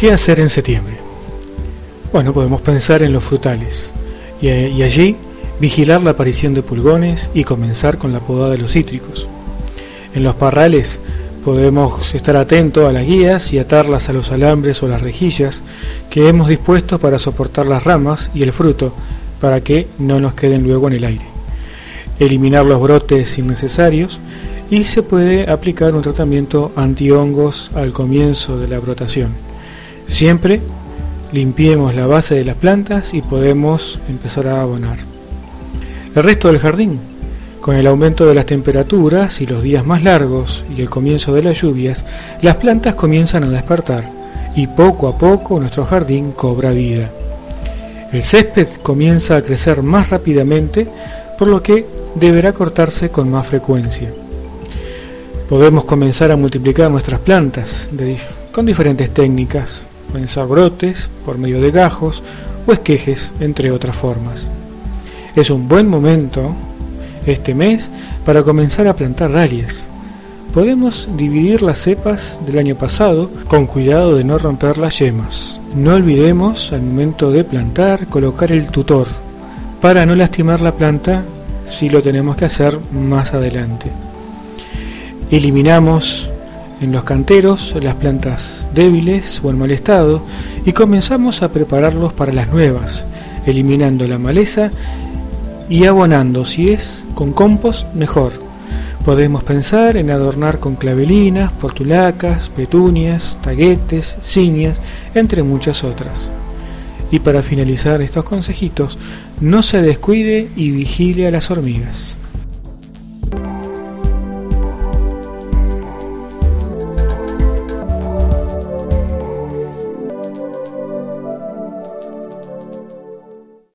¿Qué hacer en septiembre? Bueno, podemos pensar en los frutales y allí vigilar la aparición de pulgones y comenzar con la poda de los cítricos. En los parrales podemos estar atentos a las guías y atarlas a los alambres o las rejillas que hemos dispuesto para soportar las ramas y el fruto para que no nos queden luego en el aire. Eliminar los brotes innecesarios y se puede aplicar un tratamiento antihongos al comienzo de la brotación. Siempre limpiemos la base de las plantas y podemos empezar a abonar. El resto del jardín, con el aumento de las temperaturas y los días más largos y el comienzo de las lluvias, las plantas comienzan a despertar y poco a poco nuestro jardín cobra vida. El césped comienza a crecer más rápidamente, por lo que deberá cortarse con más frecuencia. Podemos comenzar a multiplicar nuestras plantas con diferentes técnicas. Pueden ser brotes por medio de gajos o esquejes, entre otras formas. Es un buen momento este mes para comenzar a plantar dalias. Podemos dividir las cepas del año pasado con cuidado de no romper las yemas. No olvidemos al momento de plantar colocar el tutor para no lastimar la planta si lo tenemos que hacer más adelante. Eliminamos en los canteros las plantas débiles o en mal estado y comenzamos a prepararlos para las nuevas, eliminando la maleza y abonando, si es con compost, mejor. Podemos pensar en adornar con clavelinas, portulacas, petunias, taguetes, zinnias, entre muchas otras. Y para finalizar estos consejitos, no se descuide y vigile a las hormigas.